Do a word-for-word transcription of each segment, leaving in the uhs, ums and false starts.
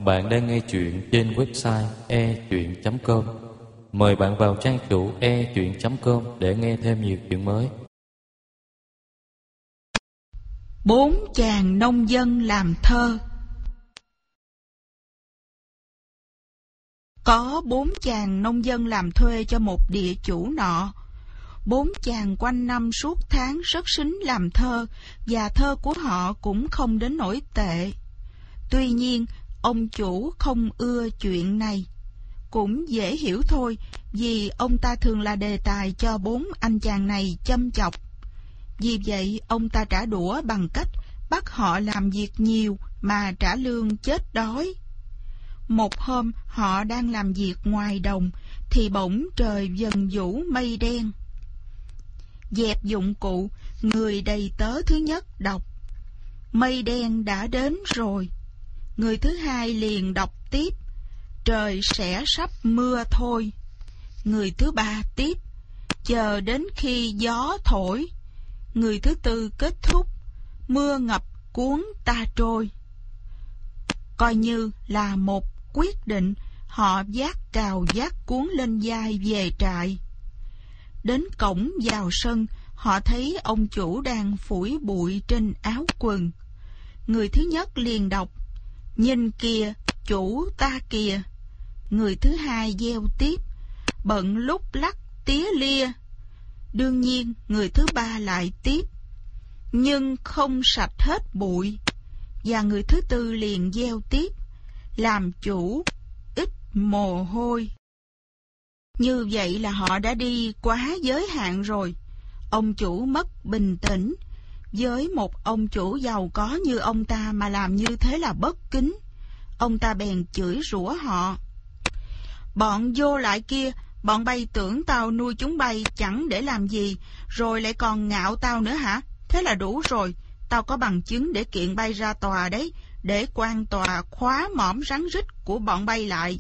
Bạn đang nghe chuyện trên website e chuyện chấm com. Mời bạn vào trang chủ e chuyện chấm com để nghe thêm nhiều chuyện mới. Bốn chàng nông dân làm thơ. Có bốn chàng nông dân làm thuê cho một địa chủ nọ. Bốn chàng quanh năm suốt tháng rất xính làm thơ, và thơ của họ cũng không đến nỗi tệ. Tuy nhiên, ông chủ không ưa chuyện này. Cũng dễ hiểu thôi, vì ông ta thường là đề tài cho bốn anh chàng này châm chọc. Vì vậy, ông ta trả đũa bằng cách bắt họ làm việc nhiều mà trả lương chết đói. Một hôm, họ đang làm việc ngoài đồng, thì bỗng trời dần vũ mây đen. Dẹp dụng cụ, người đầy tớ thứ nhất đọc: mây đen đã đến rồi. Người thứ hai liền đọc tiếp: trời sẽ sắp mưa thôi. Người thứ ba tiếp: chờ đến khi gió thổi. Người thứ tư kết thúc: mưa ngập cuốn ta trôi. Coi như là một quyết định, họ vác cào vác cuốn lên vai về trại. Đến cổng vào sân, họ thấy ông chủ đang phủi bụi trên áo quần. Người thứ nhất liền đọc: nhìn kìa, chủ ta kìa. Người thứ hai gieo tiếp: bận lúc lắc tía lia. Đương nhiên, người thứ ba lại tiếp: nhưng không sạch hết bụi. Và người thứ tư liền gieo tiếp: làm chủ ít mồ hôi. Như vậy là họ đã đi quá giới hạn rồi. Ông chủ mất bình tĩnh. Với một ông chủ giàu có như ông ta mà làm như thế là bất kính. Ông ta bèn chửi rủa họ: bọn vô lại kia, bọn bay tưởng tao nuôi chúng bay chẳng để làm gì, rồi lại còn ngạo tao nữa hả? Thế là đủ rồi. Tao có bằng chứng để kiện bay ra tòa đấy, để quan tòa khóa mõm rắn rít của bọn bay lại.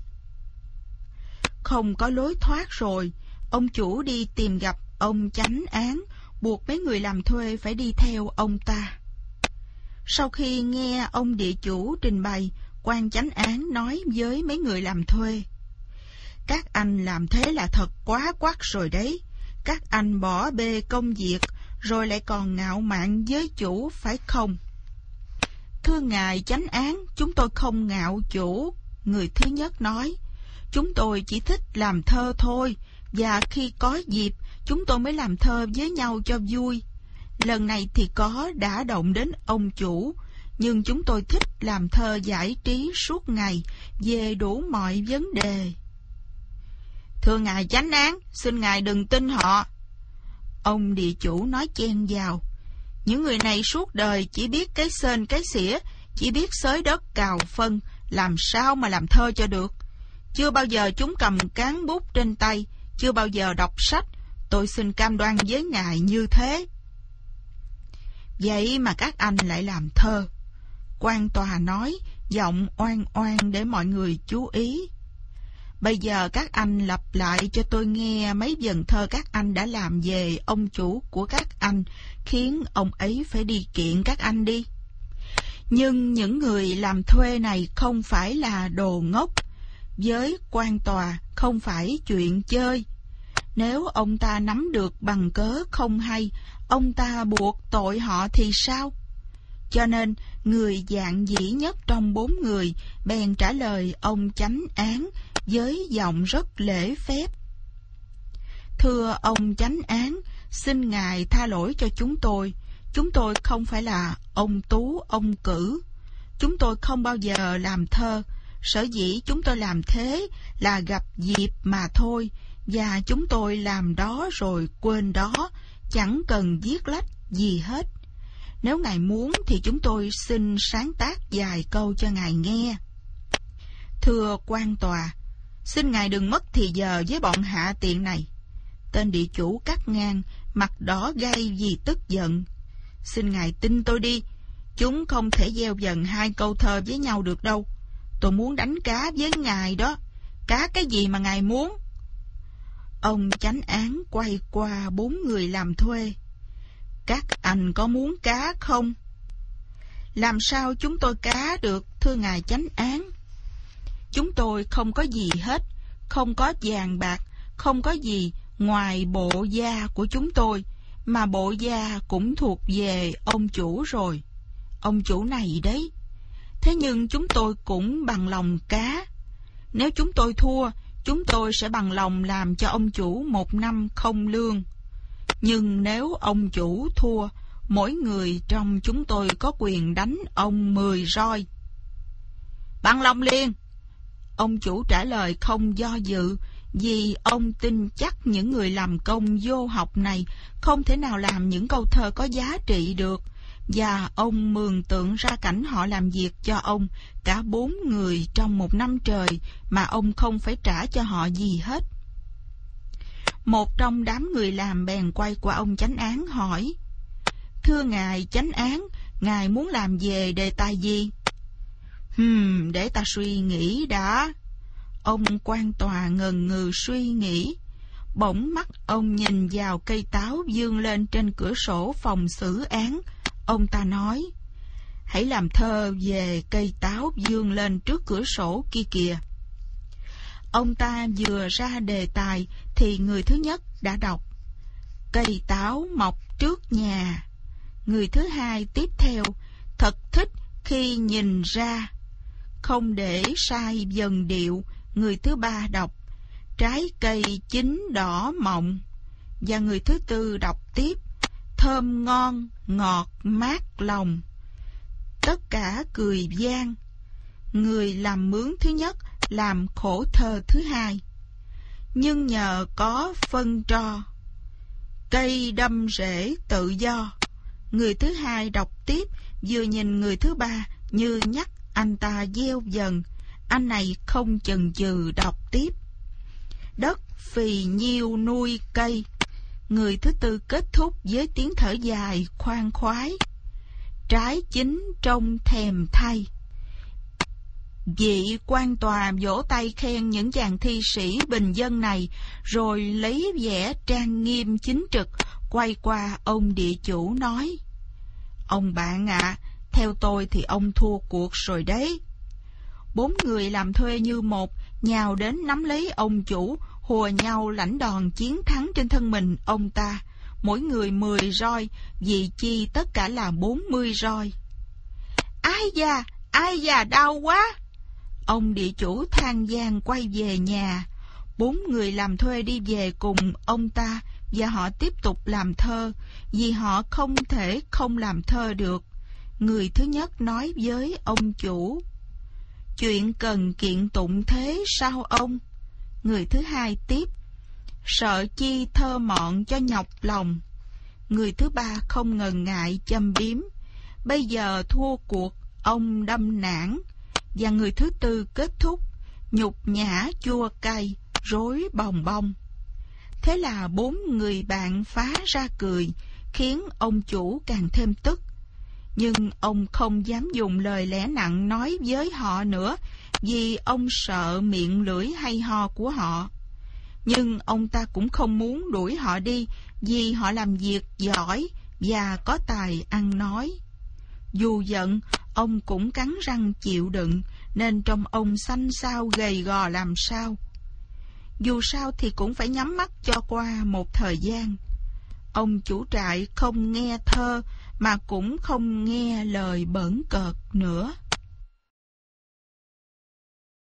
Không có lối thoát rồi. Ông chủ đi tìm gặp ông chánh án, buộc mấy người làm thuê phải đi theo ông ta. Sau khi nghe ông địa chủ trình bày, quan chánh án nói với mấy người làm thuê: các anh làm thế là thật quá quắt rồi đấy. Các anh bỏ bê công việc, rồi lại còn ngạo mạn với chủ, phải không? Thưa ngài chánh án, chúng tôi không ngạo chủ. Người thứ nhất nói: chúng tôi chỉ thích làm thơ thôi, và khi có dịp, chúng tôi mới làm thơ với nhau cho vui. Lần này thì có đã động đến ông chủ, nhưng chúng tôi thích làm thơ giải trí suốt ngày về đủ mọi vấn đề. Thưa ngài chánh án, xin ngài đừng tin họ. Ông địa chủ nói chen vào: những người này suốt đời chỉ biết cái sên cái xỉa, chỉ biết xới đất cào phân, làm sao mà làm thơ cho được. Chưa bao giờ chúng cầm cán bút trên tay, chưa bao giờ đọc sách. Tôi xin cam đoan với ngài như thế. Vậy mà các anh lại làm thơ. Quan tòa nói, giọng oan oan để mọi người chú ý: bây giờ các anh lặp lại cho tôi nghe mấy vần thơ các anh đã làm về ông chủ của các anh, khiến ông ấy phải đi kiện các anh đi. Nhưng những người làm thuê này không phải là đồ ngốc. Với quan tòa không phải chuyện chơi. Nếu ông ta nắm được bằng cớ không hay, ông ta buộc tội họ thì sao? Cho nên, người dạn dĩ nhất trong bốn người bèn trả lời ông chánh án với giọng rất lễ phép: thưa ông chánh án, xin ngài tha lỗi cho chúng tôi. Chúng tôi không phải là ông tú ông cử. Chúng tôi không bao giờ làm thơ. Sở dĩ chúng tôi làm thế là gặp dịp mà thôi, và chúng tôi làm đó rồi quên đó, chẳng cần viết lách gì hết. Nếu ngài muốn thì chúng tôi xin sáng tác vài câu cho ngài nghe. Thưa quan tòa, xin ngài đừng mất thì giờ với bọn hạ tiện này. Tên địa chủ cắt ngang, mặt đỏ gay vì tức giận. Xin ngài tin tôi đi, chúng không thể gieo dần hai câu thơ với nhau được đâu. Tôi muốn đánh cá với ngài đó. Cá cái gì mà ngài muốn? Ông chánh án quay qua bốn người làm thuê: các anh có muốn cá không? Làm sao chúng tôi cá được, thưa ngài chánh án? Chúng tôi không có gì hết, không có vàng bạc, không có gì ngoài bộ da của chúng tôi, mà bộ da cũng thuộc về ông chủ rồi. Ông chủ này đấy. Thế nhưng chúng tôi cũng bằng lòng cá. Nếu chúng tôi thua, chúng tôi sẽ bằng lòng làm cho ông chủ một năm không lương. Nhưng nếu ông chủ thua, mỗi người trong chúng tôi có quyền đánh ông mười roi. Bằng lòng liền. Ông chủ trả lời không do dự, vì ông tin chắc những người làm công vô học này không thể nào làm những câu thơ có giá trị được, và ông mường tượng ra cảnh họ làm việc cho ông cả bốn người trong một năm trời mà ông không phải trả cho họ gì hết. Một trong đám người làm bèn quay qua ông chánh án hỏi: Thưa ngài chánh án, ngài muốn làm về đề tài gì? Hừm, để ta suy nghĩ đã. Ông quan tòa ngần ngừ suy nghĩ. Bỗng mắt ông nhìn vào cây táo vươn lên trên cửa sổ phòng xử án. Ông ta nói: Hãy làm thơ về cây táo vươn lên trước cửa sổ kia kìa. Ông ta vừa ra đề tài thì người thứ nhất đã đọc: Cây táo mọc trước nhà. Người thứ hai tiếp theo: Thật thích khi nhìn ra. Không để sai dần điệu, người thứ ba đọc: Trái cây chín đỏ mọng. Và người thứ tư đọc tiếp: Thơm ngon, ngọt, mát lòng. Tất cả cười vang. Người làm mướn thứ nhất làm khổ thơ thứ hai. Nhưng nhờ có phân tro, cây đâm rễ tự do. Người thứ hai đọc tiếp, vừa nhìn người thứ ba như nhắc anh ta gieo dần. Anh này không chần chừ đọc tiếp: Đất phì nhiêu nuôi cây. Người thứ tư kết thúc với tiếng thở dài khoan khoái: Trái chín trông thèm thay. Vị quan tòa vỗ tay khen những chàng thi sĩ bình dân này, rồi lấy vẻ trang nghiêm chính trực quay qua ông địa chủ nói: Ông bạn ạ, à, theo tôi thì ông thua cuộc rồi đấy. Bốn người làm thuê như một nhào đến nắm lấy ông chủ, hùa nhau lãnh đòn chiến thắng trên thân mình ông ta, mỗi người mười roi, vì chi tất cả là bốn mươi roi. Ai da, ai da, đau quá! Ông địa chủ than van quay về nhà. Bốn người làm thuê đi về cùng ông ta, và họ tiếp tục làm thơ, vì họ không thể không làm thơ được. Người thứ nhất nói với ông chủ: Chuyện cần kiện tụng thế sao ông? Người thứ hai tiếp: Sợ chi thơ mọn cho nhọc lòng. Người thứ ba không ngần ngại châm biếm: Bây giờ thua cuộc, ông đâm nản. Và người thứ tư kết thúc: Nhục nhã chua cay, rối bòng bong. Thế là bốn người bạn phá ra cười, khiến ông chủ càng thêm tức. Nhưng ông không dám dùng lời lẽ nặng nói với họ nữa, vì ông sợ miệng lưỡi hay ho của họ. Nhưng ông ta cũng không muốn đuổi họ đi, vì họ làm việc giỏi và có tài ăn nói. Dù giận, ông cũng cắn răng chịu đựng, nên trông ông xanh xao gầy gò làm sao. Dù sao thì cũng phải nhắm mắt cho qua một thời gian. Ông chủ trại không nghe thơ, mà cũng không nghe lời bỡn cợt nữa.